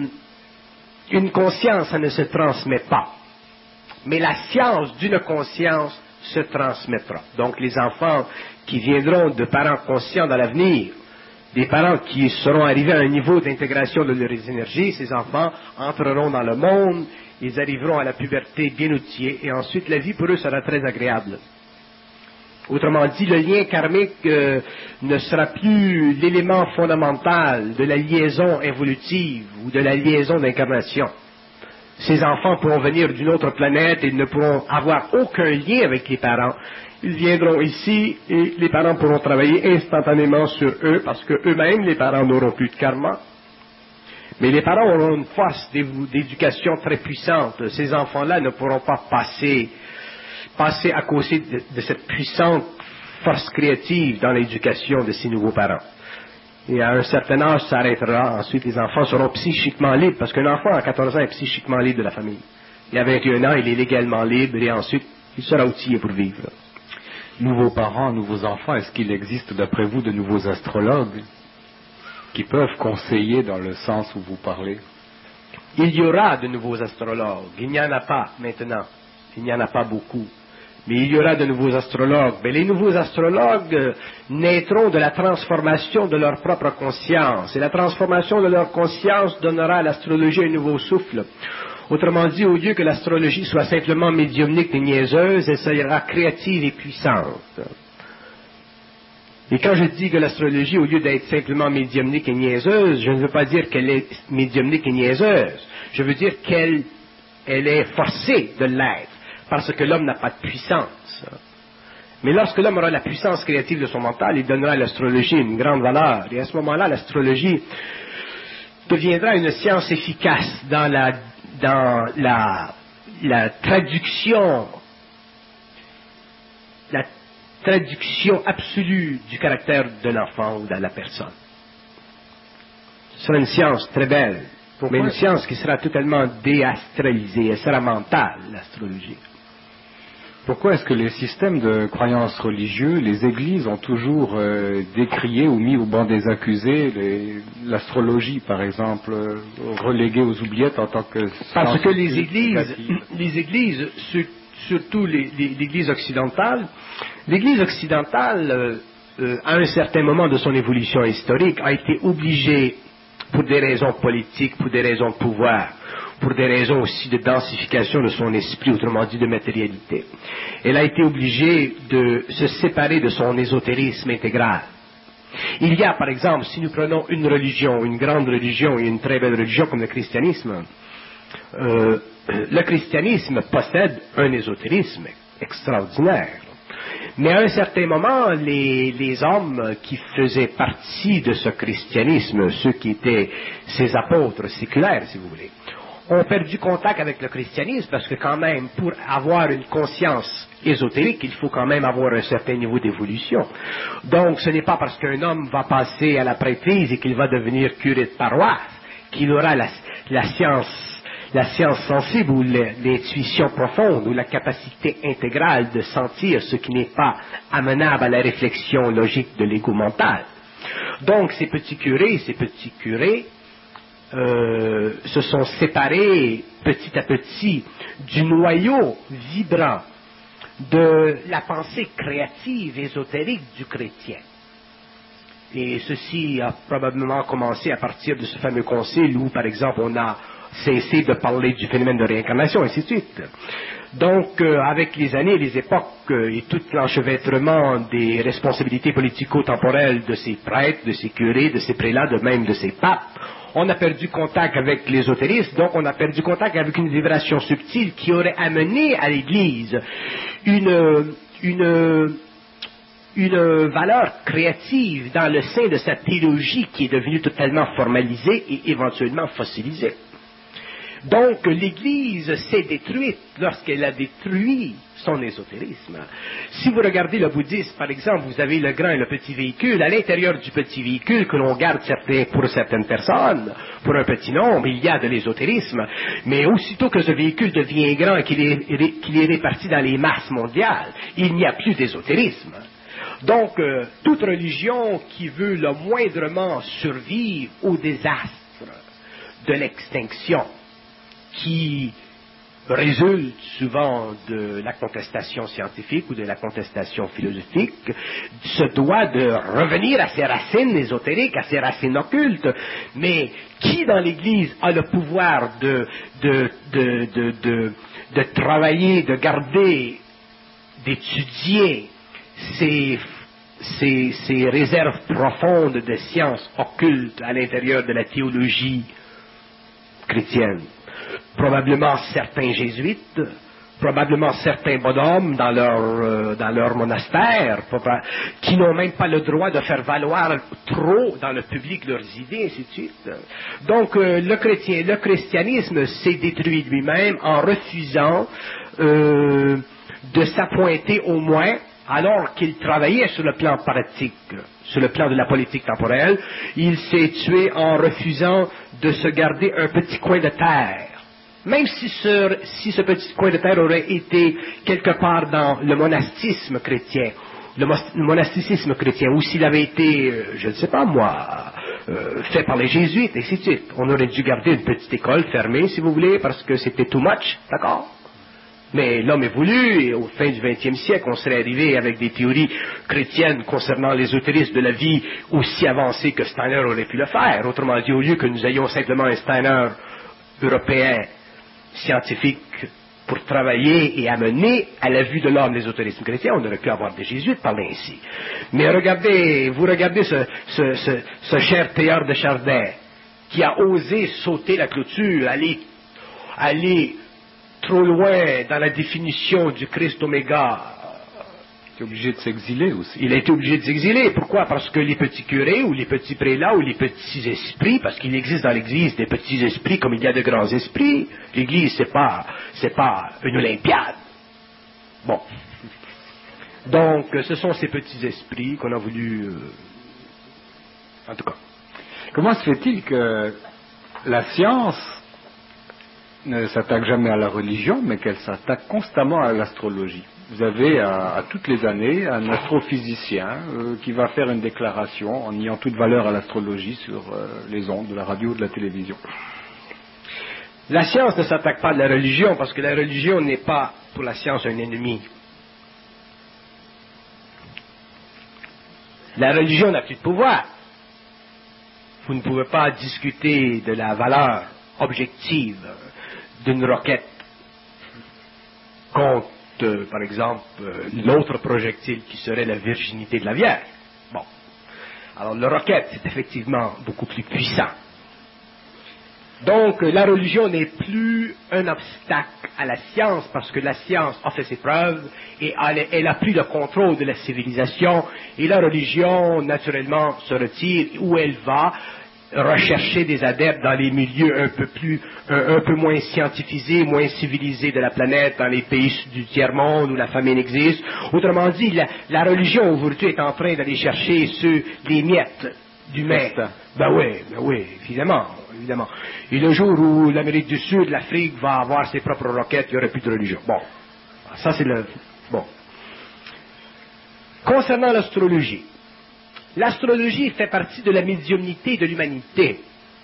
une conscience, ça ne se transmet pas. Mais la science d'une conscience se transmettra. Donc les enfants qui viendront de parents conscients dans l'avenir, des parents qui seront arrivés à un niveau d'intégration de leurs énergies, ces enfants entreront dans le monde, ils arriveront à la puberté bien outillés et ensuite la vie pour eux sera très agréable. Autrement dit, le lien karmique euh, ne sera plus l'élément fondamental de la liaison évolutive ou de la liaison d'incarnation. Ces enfants pourront venir d'une autre planète et ne pourront avoir aucun lien avec les parents. Ils viendront ici et les parents pourront travailler instantanément sur eux parce que eux-mêmes, les parents n'auront plus de karma. Mais les parents auront une force d'éducation très puissante. Ces enfants-là ne pourront pas passer passer à côté de, de cette puissante force créative dans l'éducation de ces nouveaux parents. Et à un certain âge, ça arrêtera. Ensuite, les enfants seront psychiquement libres, parce qu'un enfant à quatorze ans est psychiquement libre de la famille. Et à vingt et un ans, il est légalement libre, et ensuite, il sera outillé pour vivre. Nouveaux parents, nouveaux enfants, est-ce qu'il existe, d'après vous, de nouveaux astrologues qui peuvent conseiller dans le sens où vous parlez? Il y aura de nouveaux astrologues. Il n'y en a pas maintenant. Il n'y en a pas beaucoup. Mais il y aura de nouveaux astrologues. Mais les nouveaux astrologues naîtront de la transformation de leur propre conscience. Et la transformation de leur conscience donnera à l'astrologie un nouveau souffle. Autrement dit, au lieu que l'astrologie soit simplement médiumnique et niaiseuse, elle sera créative et puissante. Et quand je dis que l'astrologie, au lieu d'être simplement médiumnique et niaiseuse, je ne veux pas dire qu'elle est médiumnique et niaiseuse. Je veux dire qu'elle elle est forcée de l'être, parce que l'homme n'a pas de puissance. Mais lorsque l'homme aura la puissance créative de son mental, il donnera à l'astrologie une grande valeur. Et à ce moment-là, l'astrologie deviendra une science efficace dans la, dans la, la traduction, la traduction absolue du caractère de l'enfant ou de la personne. Ce sera une science très belle, Pourquoi? mais une science qui sera totalement déastralisée. Elle sera mentale, l'astrologie. Pourquoi est-ce que les systèmes de croyances religieux, les églises ont toujours euh, décrié ou mis au banc des accusés les, l'astrologie, par exemple, euh, reléguée aux oubliettes en tant que... Parce que les églises, les églises, sur, surtout les, les, l'église occidentale, l'église occidentale, euh, euh, à un certain moment de son évolution historique, a été obligée, pour des raisons politiques, pour des raisons de pouvoir, pour des raisons aussi de densification de son esprit, autrement dit de matérialité. Elle a été obligée de se séparer de son ésotérisme intégral. Il y a, par exemple, si nous prenons une religion, une grande religion et une très belle religion comme le christianisme, euh, le christianisme possède un ésotérisme extraordinaire. Mais à un certain moment, les, les hommes qui faisaient partie de ce christianisme, ceux qui étaient ses apôtres séculaires, si vous voulez, ont perdu contact avec le christianisme parce que quand même, pour avoir une conscience ésotérique, il faut quand même avoir un certain niveau d'évolution. Donc, ce n'est pas parce qu'un homme va passer à la prêtrise et qu'il va devenir curé de paroisse qu'il aura la, la science la science sensible ou l'intuition profonde ou la capacité intégrale de sentir ce qui n'est pas amenable à la réflexion logique de l'ego mental. Donc, ces petits curés, ces petits curés, Euh, se sont séparés petit à petit du noyau vibrant de la pensée créative, ésotérique du chrétien. Et ceci a probablement commencé à partir de ce fameux concile où, par exemple, on a cessé de parler du phénomène de réincarnation, et ainsi de suite. Donc, euh, avec les années, les époques euh, et tout l'enchevêtrement des responsabilités politico-temporelles de ces prêtres, de ces curés, de ces prélats, de même de ces papes, on a perdu contact avec l'ésotérisme, donc on a perdu contact avec une vibration subtile qui aurait amené à l'Église une, une, une valeur créative dans le sein de sa théologie qui est devenue totalement formalisée et éventuellement fossilisée. Donc, l'Église s'est détruite lorsqu'elle a détruit son ésotérisme. Si vous regardez le bouddhisme, par exemple, vous avez le grand et le petit véhicule. À l'intérieur du petit véhicule que l'on garde certains, pour certaines personnes, pour un petit nombre, il y a de l'ésotérisme. Mais aussitôt que ce véhicule devient grand et qu'il est, qu'il est réparti dans les masses mondiales, il n'y a plus d'ésotérisme. Donc, euh, toute religion qui veut le moindrement survivre au désastre de l'extinction, qui résulte souvent de la contestation scientifique ou de la contestation philosophique, se doit de revenir à ses racines ésotériques, à ses racines occultes. Mais qui dans l'Église a le pouvoir de, de, de, de, de, de travailler, de garder, d'étudier ces, ces, ces réserves profondes de sciences occultes à l'intérieur de la théologie chrétienne? Probablement certains jésuites, probablement certains bonhommes dans leur, euh, dans leur monastère, qui n'ont même pas le droit de faire valoir trop dans le public leurs idées, ainsi de suite. Donc euh, le chrétien, le christianisme s'est détruit lui-même en refusant euh, de s'appointer au moins, alors qu'il travaillait sur le plan pratique, sur le plan de la politique temporelle, il s'est tué en refusant de se garder un petit coin de terre. Même si ce, si ce petit coin de terre aurait été quelque part dans le monastisme chrétien, le, le monasticisme chrétien, ou s'il avait été, euh, je ne sais pas moi, euh, fait par les jésuites, et ainsi de suite, on aurait dû garder une petite école fermée, si vous voulez, parce que c'était too much, d'accord? Mais l'homme évolue, et au fin du vingtième siècle, on serait arrivé avec des théories chrétiennes concernant l'ésotérisme de la vie aussi avancées que Steiner aurait pu le faire. Autrement dit, au lieu que nous ayons simplement un Steiner européen scientifique pour travailler et amener à la vue de l'homme l'ésotérisme chrétien, on aurait pu avoir des jésuites parler ainsi. Mais regardez, vous regardez ce, ce, ce, ce cher Théodore de Chardin, qui a osé sauter la clôture, aller, aller trop loin dans la définition du Christ Oméga. Il est obligé de s'exiler aussi. Il a été obligé de s'exiler. Pourquoi? Parce que les petits curés, ou les petits prélats, ou les petits esprits, parce qu'il existe dans l'Église des petits esprits comme il y a de grands esprits. L'Église, c'est pas, c'est pas une Olympiade. Bon. Donc, ce sont ces petits esprits qu'on a voulu... Euh... En tout cas. Comment se fait-il que la science ne s'attaque jamais à la religion, mais qu'elle s'attaque constamment à l'astrologie? Vous avez à, à toutes les années un astrophysicien euh, qui va faire une déclaration en niant toute valeur à l'astrologie sur euh, les ondes de la radio ou de la télévision. La science ne s'attaque pas à la religion, parce que la religion n'est pas pour la science un ennemi. La religion n'a plus de pouvoir. Vous ne pouvez pas discuter de la valeur objective d'une roquette contre, euh, par exemple, euh, l'autre projectile qui serait la virginité de la Vierge. Bon. Alors, le roquette, c'est effectivement beaucoup plus puissant. Donc, la religion n'est plus un obstacle à la science, parce que la science a fait ses preuves, et elle a pris le contrôle de la civilisation, et la religion, naturellement, se retire où elle va rechercher des adeptes dans les milieux un peu plus, un, un peu moins scientifisés, moins civilisés de la planète, dans les pays du tiers-monde où la famine existe. Autrement dit, la, la religion aujourd'hui est en train d'aller chercher ceux, les miettes d'humains. Ben oui, ben oui, évidemment, évidemment. Et le jour où l'Amérique du Sud, l'Afrique va avoir ses propres roquettes, il n'y aurait plus de religion. Bon, ça c'est le... Bon. Concernant l'astrologie, l'astrologie fait partie de la médiumnité de l'humanité.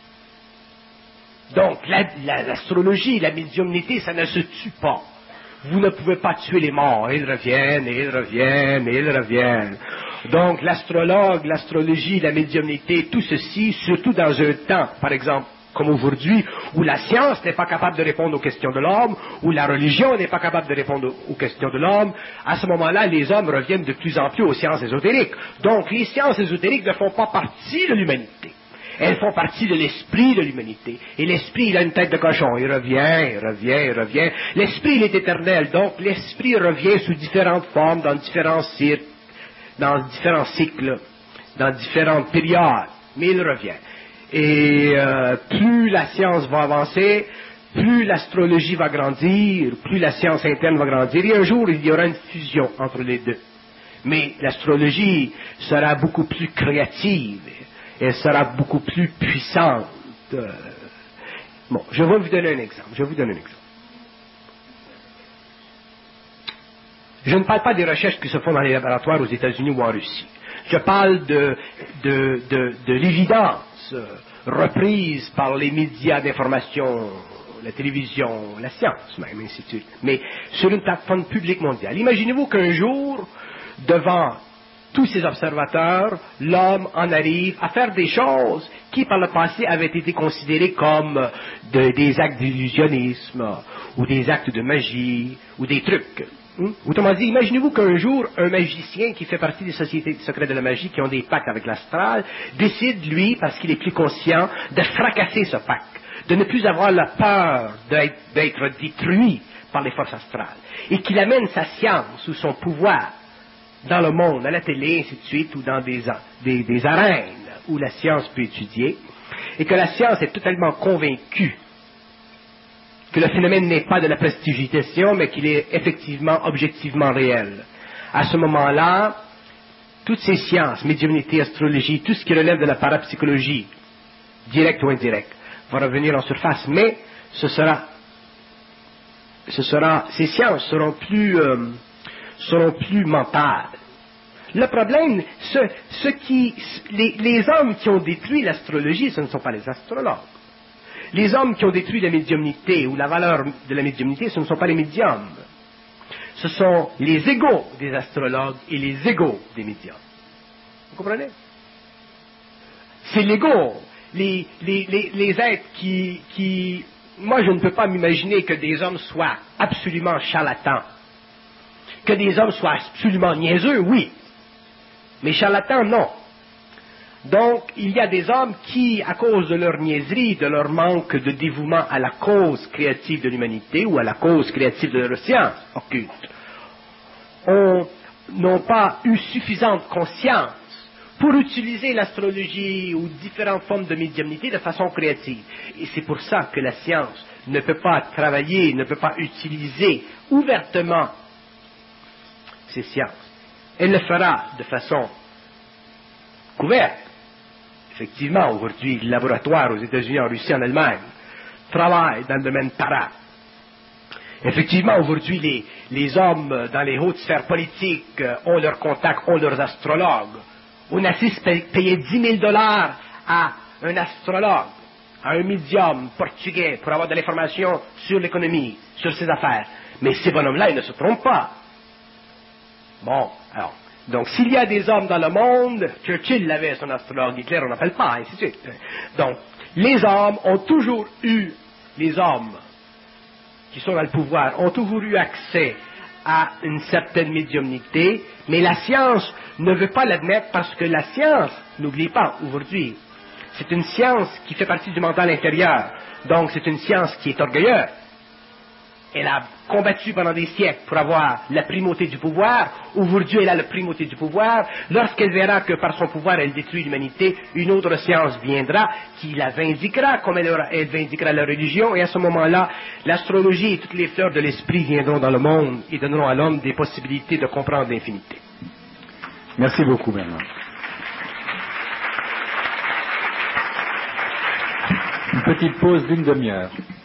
Donc, la, la, l'astrologie, la médiumnité, ça ne se tue pas. Vous ne pouvez pas tuer les morts. Ils reviennent, et ils reviennent, et ils reviennent. Donc, l'astrologue, l'astrologie, la médiumnité, tout ceci, surtout dans un temps, par exemple, comme aujourd'hui, où la science n'est pas capable de répondre aux questions de l'homme, où la religion n'est pas capable de répondre aux questions de l'homme, à ce moment-là, les hommes reviennent de plus en plus aux sciences ésotériques. Donc, les sciences ésotériques ne font pas partie de l'humanité. Elles font partie de l'esprit de l'humanité. Et l'esprit, il a une tête de cochon. Il revient, il revient, il revient. L'esprit, il est éternel. Donc, l'esprit revient sous différentes formes, dans différents cycles, dans différents cycles, dans différentes périodes. Mais il revient. Et euh, plus la science va avancer, plus l'astrologie va grandir, plus la science interne va grandir. Et un jour, il y aura une fusion entre les deux. Mais l'astrologie sera beaucoup plus créative. Elle sera beaucoup plus puissante. Bon, je vais vous donner un exemple. Je vais vous donner un exemple. Je ne parle pas des recherches qui se font dans les laboratoires aux États-Unis ou en Russie. Je parle de, de, de, de l'évidence euh, reprise par les médias d'information, la télévision, la science même, ainsi de suite. Mais sur une plateforme publique mondiale. Imaginez-vous qu'un jour, devant tous ces observateurs, l'homme en arrive à faire des choses qui par le passé avaient été considérées comme de, des actes d'illusionnisme, ou des actes de magie, ou des trucs. Hum? Autrement dit, imaginez-vous qu'un jour, un magicien qui fait partie des sociétés secrètes de la magie, qui ont des pactes avec l'astral, décide, lui, parce qu'il est plus conscient, de fracasser ce pacte, de ne plus avoir la peur d'être, d'être détruit par les forces astrales, et qu'il amène sa science ou son pouvoir dans le monde, à la télé, ainsi de suite, ou dans des, des, des arènes où la science peut étudier, et que la science est totalement convaincue que le phénomène n'est pas de la prestidigitation, mais qu'il est effectivement, objectivement réel. À ce moment-là, toutes ces sciences, médiumnité, astrologie, tout ce qui relève de la parapsychologie, directe ou indirecte, va revenir en surface, mais ce sera, ce sera, ces sciences seront plus, euh, seront plus mentales. Le problème, ce, ce qui, les, les hommes qui ont détruit l'astrologie, ce ne sont pas les astrologues. Les hommes qui ont détruit la médiumnité ou la valeur de la médiumnité, ce ne sont pas les médiums. ce sont les égaux des astrologues et les égaux des médiums. Vous comprenez? C'est l'ego, les, les, les, les êtres qui, qui... Moi, je ne peux pas m'imaginer que des hommes soient absolument charlatans. Que des hommes soient absolument niaiseux, oui. Mais charlatans, non. Donc, il y a des hommes qui, à cause de leur niaiserie, de leur manque de dévouement à la cause créative de l'humanité ou à la cause créative de leur science occulte, n'ont pas eu suffisante conscience pour utiliser l'astrologie ou différentes formes de médiumnité de façon créative. Et c'est pour ça que la science ne peut pas travailler, ne peut pas utiliser ouvertement ces sciences. Elle le fera de façon couverte. Effectivement, aujourd'hui, les laboratoires aux États-Unis, en Russie, en Allemagne, travaillent dans le domaine para. Effectivement, aujourd'hui, les, les hommes dans les hautes sphères politiques ont leurs contacts, ont leurs astrologues. On assiste à payer dix mille dollars à un astrologue, à un médium portugais pour avoir de l'information sur l'économie, sur ses affaires. Mais ces bonhommes-là, ils ne se trompent pas. Bon, alors, donc s'il y a des hommes dans le monde, Churchill l'avait son astrologue, Hitler on n'appelle pas, ainsi de suite. Donc, les hommes ont toujours eu, les hommes qui sont dans le pouvoir, ont toujours eu accès à une certaine médiumnité, mais la science ne veut pas l'admettre parce que la science, n'oubliez pas, aujourd'hui, c'est une science qui fait partie du mental intérieur, donc c'est une science qui est orgueilleuse. Elle a combattu pendant des siècles pour avoir la primauté du pouvoir. Aujourd'hui, elle a la primauté du pouvoir. Lorsqu'elle verra que par son pouvoir, elle détruit l'humanité, une autre science viendra qui la vindiquera, comme elle, aura, elle vindiquera la religion. Et à ce moment-là, l'astrologie et toutes les fleurs de l'esprit viendront dans le monde et donneront à l'homme des possibilités de comprendre l'infinité. Merci beaucoup, Bernard. Une petite pause d'une demi-heure.